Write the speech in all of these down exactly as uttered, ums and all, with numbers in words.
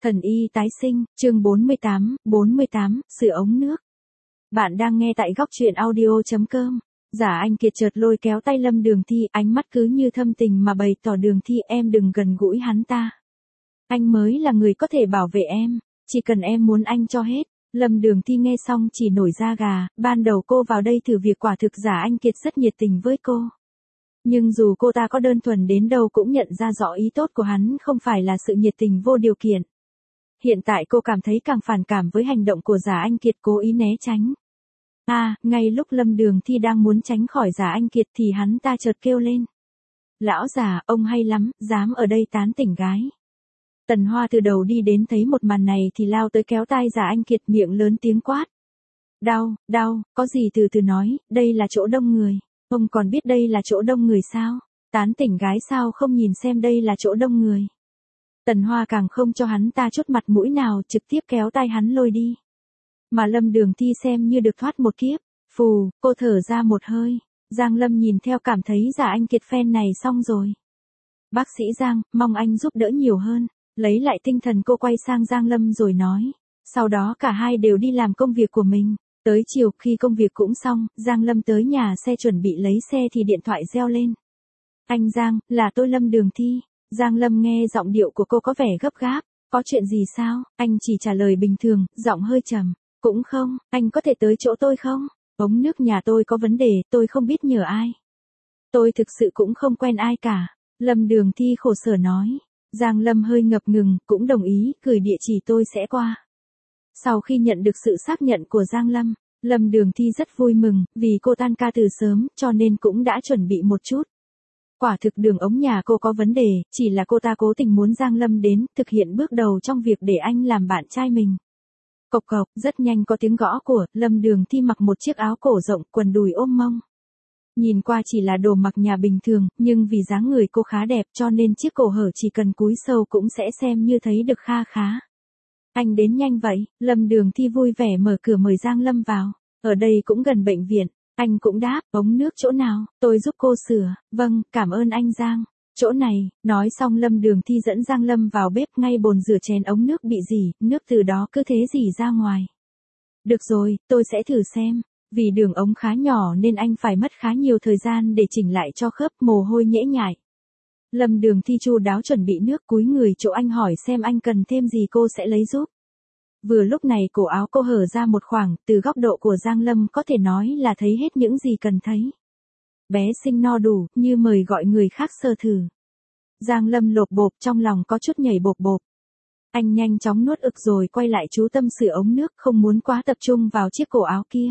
Thần y tái sinh, chương bốn mươi tám, bốn mươi tám, sửa ống nước. Bạn đang nghe tại góc truyện audio chấm com. Giả Anh Kiệt chợt lôi kéo tay Lâm Đường Thi, ánh mắt cứ như thâm tình mà bày tỏ Đường Thi, em đừng gần gũi hắn ta. Anh mới là người có thể bảo vệ em, chỉ cần em muốn anh cho hết. Lâm Đường Thi nghe xong chỉ nổi da gà, ban đầu cô vào đây thử việc quả thực Giả Anh Kiệt rất nhiệt tình với cô. Nhưng dù cô ta có đơn thuần đến đâu cũng nhận ra rõ ý tốt của hắn không phải là sự nhiệt tình vô điều kiện. Hiện tại cô cảm thấy càng phản cảm với hành động của Giả Anh Kiệt cố ý né tránh. À, ngay lúc Lâm Đường Thi đang muốn tránh khỏi Giả Anh Kiệt thì hắn ta chợt kêu lên. Lão già, ông hay lắm, dám ở đây tán tỉnh gái. Tần Hoa từ đầu đi đến thấy một màn này thì lao tới kéo tai Giả Anh Kiệt, miệng lớn tiếng quát. Đau, đau, có gì từ từ nói, đây là chỗ đông người. Ông còn biết đây là chỗ đông người sao? Tán tỉnh gái sao không nhìn xem đây là chỗ đông người. Tần Hoa càng không cho hắn ta chút mặt mũi nào, trực tiếp kéo tay hắn lôi đi. Mà Lâm Đường Thi xem như được thoát một kiếp. Phù, cô thở ra một hơi. Giang Lâm nhìn theo cảm thấy Giả Anh Kiệt phen này xong rồi. Bác sĩ Giang, mong anh giúp đỡ nhiều hơn. Lấy lại tinh thần cô quay sang Giang Lâm rồi nói. Sau đó cả hai đều đi làm công việc của mình. Tới chiều khi công việc cũng xong, Giang Lâm tới nhà xe chuẩn bị lấy xe thì điện thoại reo lên. Anh Giang, là tôi Lâm Đường Thi. Giang Lâm nghe giọng điệu của cô có vẻ gấp gáp. Có chuyện gì sao? Anh chỉ trả lời bình thường, giọng hơi trầm. Cũng không, anh có thể tới chỗ tôi không? Ống nước nhà tôi có vấn đề, tôi không biết nhờ ai. Tôi thực sự cũng không quen ai cả. Lâm Đường Thi khổ sở nói. Giang Lâm hơi ngập ngừng, cũng đồng ý, gửi địa chỉ tôi sẽ qua. Sau khi nhận được sự xác nhận của Giang Lâm, Lâm Đường Thi rất vui mừng, vì cô tan ca từ sớm, cho nên cũng đã chuẩn bị một chút. Quả thực đường ống nhà cô có vấn đề, chỉ là cô ta cố tình muốn Giang Lâm đến, thực hiện bước đầu trong việc để anh làm bạn trai mình. Cộc cộc, rất nhanh có tiếng gõ của, Lâm Đường Thi mặc một chiếc áo cổ rộng, quần đùi ôm mông. Nhìn qua chỉ là đồ mặc nhà bình thường, nhưng vì dáng người cô khá đẹp cho nên chiếc cổ hở chỉ cần cúi sâu cũng sẽ xem như thấy được kha khá. Anh đến nhanh vậy, Lâm Đường Thi vui vẻ mở cửa mời Giang Lâm vào. Ở đây cũng gần bệnh viện. Anh cũng đáp, ống nước chỗ nào, tôi giúp cô sửa. Vâng, cảm ơn anh Giang. Chỗ này, nói xong Lâm Đường Thi dẫn Giang Lâm vào bếp ngay bồn rửa chén ống nước bị rỉ, nước từ đó cứ thế rỉ ra ngoài. Được rồi, tôi sẽ thử xem. Vì đường ống khá nhỏ nên anh phải mất khá nhiều thời gian để chỉnh lại cho khớp, mồ hôi nhễ nhại. Lâm Đường Thi chu đáo chuẩn bị nước, cúi người chỗ anh hỏi xem anh cần thêm gì cô sẽ lấy giúp. Vừa lúc này cổ áo cô hở ra một khoảng, từ góc độ của Giang Lâm có thể nói là thấy hết những gì cần thấy. Bé sinh no đủ, như mời gọi người khác sơ thử. Giang Lâm lộp bộp trong lòng có chút nhảy bộp bộp. Anh nhanh chóng nuốt ực rồi quay lại chú tâm sửa ống nước, không muốn quá tập trung vào chiếc cổ áo kia.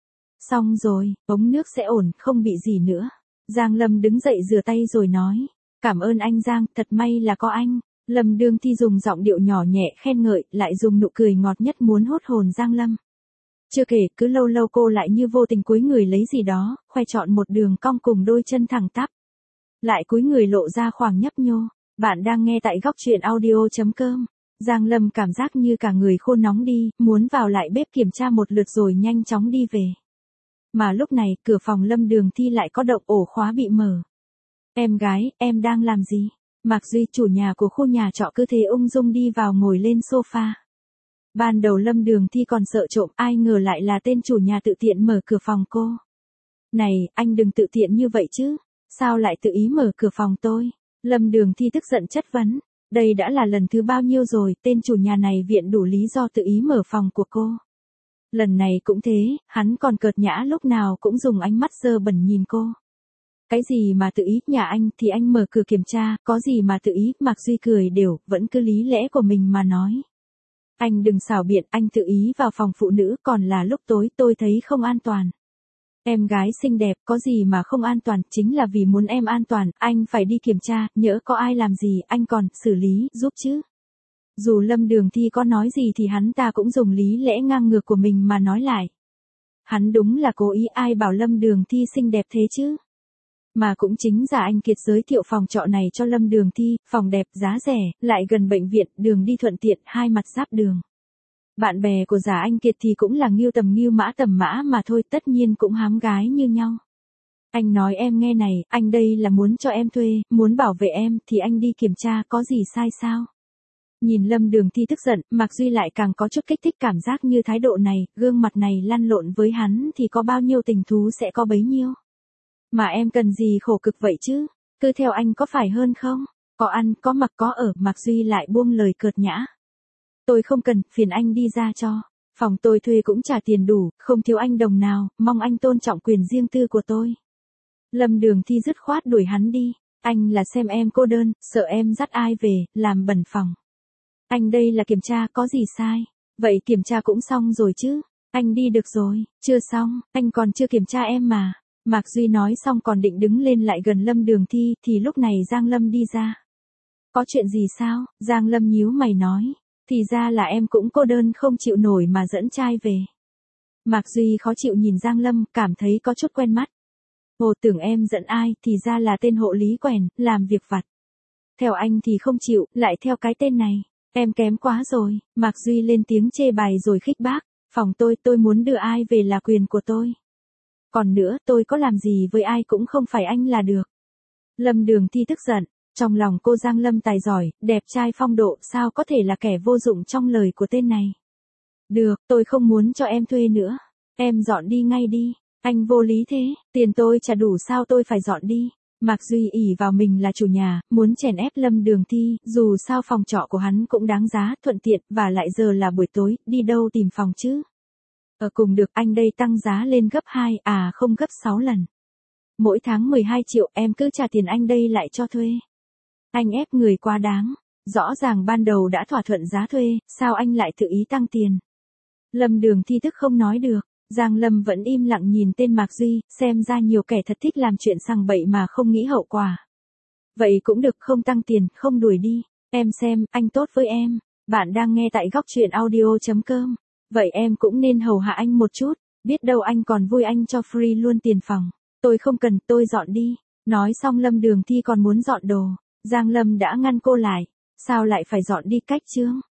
Xong rồi, ống nước sẽ ổn, không bị gì nữa. Giang Lâm đứng dậy rửa tay rồi nói. Cảm ơn anh Giang, thật may là có anh. Lâm Đường Thi dùng giọng điệu nhỏ nhẹ khen ngợi, lại dùng nụ cười ngọt nhất muốn hốt hồn Giang Lâm. Chưa kể, cứ lâu lâu cô lại như vô tình cúi người lấy gì đó, khoe trọn một đường cong cùng đôi chân thẳng tắp. Lại cúi người lộ ra khoảng nhấp nhô. Bạn đang nghe tại góc truyện audio chấm com. Giang Lâm cảm giác như cả người khô nóng đi, muốn vào lại bếp kiểm tra một lượt rồi nhanh chóng đi về. Mà lúc này, cửa phòng Lâm Đường Thi lại có động, ổ khóa bị mở. Em gái, em đang làm gì? Mạc Duy, chủ nhà của khu nhà trọ cứ thế ung dung đi vào ngồi lên sofa. Ban đầu Lâm Đường Thi còn sợ trộm, ai ngờ lại là tên chủ nhà tự tiện mở cửa phòng cô. Này, anh đừng tự tiện như vậy chứ. Sao lại tự ý mở cửa phòng tôi? Lâm Đường Thi tức giận chất vấn. Đây đã là lần thứ bao nhiêu rồi, tên chủ nhà này viện đủ lý do tự ý mở phòng của cô. Lần này cũng thế, hắn còn cợt nhã lúc nào cũng dùng ánh mắt dơ bẩn nhìn cô. Cái gì mà tự ý, nhà anh thì anh mở cửa kiểm tra, có gì mà tự ý, Mạc Duy cười đều, vẫn cứ lý lẽ của mình mà nói. Anh đừng xảo biện, anh tự ý vào phòng phụ nữ, còn là lúc tối tôi thấy không an toàn. Em gái xinh đẹp, có gì mà không an toàn, chính là vì muốn em an toàn, anh phải đi kiểm tra, nhỡ có ai làm gì, anh còn, xử lý, giúp chứ. Dù Lâm Đường Thi có nói gì thì hắn ta cũng dùng lý lẽ ngang ngược của mình mà nói lại. Hắn đúng là cố ý, ai bảo Lâm Đường Thi xinh đẹp thế chứ. Mà cũng chính Giả Anh Kiệt giới thiệu phòng trọ này cho Lâm Đường Thi, phòng đẹp, giá rẻ, lại gần bệnh viện, đường đi thuận tiện, hai mặt giáp đường. Bạn bè của Giả Anh Kiệt thì cũng là nghiêu tầm nghiêu mã tầm mã mà thôi, tất nhiên cũng hám gái như nhau. Anh nói em nghe này, anh đây là muốn cho em thuê, muốn bảo vệ em, thì anh đi kiểm tra, có gì sai sao? Nhìn Lâm Đường Thi tức giận, Mạc Duy lại càng có chút kích thích cảm giác như thái độ này, gương mặt này lăn lộn với hắn thì có bao nhiêu tình thú sẽ có bấy nhiêu. Mà em cần gì khổ cực vậy chứ, cứ theo anh có phải hơn không? Có ăn, có mặc, có ở, Mạc Duy lại buông lời cợt nhã. Tôi không cần, phiền anh đi ra cho. Phòng tôi thuê cũng trả tiền đủ, không thiếu anh đồng nào, mong anh tôn trọng quyền riêng tư của tôi. Lâm Đường Thi dứt khoát đuổi hắn đi. Anh là xem em cô đơn, sợ em dắt ai về, làm bẩn phòng. Anh đây là kiểm tra, có gì sai? Vậy kiểm tra cũng xong rồi chứ? Anh đi được rồi, chưa xong, anh còn chưa kiểm tra em mà. Mạc Duy nói xong còn định đứng lên lại gần Lâm Đường Thi, thì lúc này Giang Lâm đi ra. Có chuyện gì sao? Giang Lâm nhíu mày nói. Thì ra là em cũng cô đơn không chịu nổi mà dẫn trai về. Mạc Duy khó chịu nhìn Giang Lâm, cảm thấy có chút quen mắt. Ồ, tưởng em dẫn ai, thì ra là tên hộ lý quèn, làm việc vặt. Theo anh thì không chịu, lại theo cái tên này. Em kém quá rồi. Mạc Duy lên tiếng chê bài rồi khích bác. Phòng tôi, tôi muốn đưa ai về là quyền của tôi. Còn nữa, tôi có làm gì với ai cũng không phải anh là được. Lâm Đường Thi tức giận. Trong lòng cô Giang Lâm tài giỏi, đẹp trai phong độ, sao có thể là kẻ vô dụng trong lời của tên này. Được, tôi không muốn cho em thuê nữa. Em dọn đi ngay đi. Anh vô lý thế, tiền tôi trả đủ sao tôi phải dọn đi. Mạc Duy ỷ vào mình là chủ nhà, muốn chèn ép Lâm Đường Thi, dù sao phòng trọ của hắn cũng đáng giá, thuận tiện, và lại giờ là buổi tối, đi đâu tìm phòng chứ. Ở cùng được, anh đây tăng giá lên gấp hai, à không gấp sáu lần. Mỗi tháng mười hai triệu, em cứ trả tiền anh đây lại cho thuê. Anh ép người quá đáng, rõ ràng ban đầu đã thỏa thuận giá thuê, sao anh lại tự ý tăng tiền. Lâm Đường Thi tức không nói được. Giang Lâm vẫn im lặng nhìn tên Mạc Duy, xem ra nhiều kẻ thật thích làm chuyện sằng bậy mà không nghĩ hậu quả. Vậy cũng được, không tăng tiền, không đuổi đi. Em xem, anh tốt với em. Bạn đang nghe tại góc truyện audio chấm com. Vậy em cũng nên hầu hạ anh một chút, biết đâu anh còn vui anh cho free luôn tiền phòng. Tôi không cần, tôi dọn đi. Nói xong Lâm Đường Thi còn muốn dọn đồ. Giang Lâm đã ngăn cô lại. Sao lại phải dọn đi cách chứ?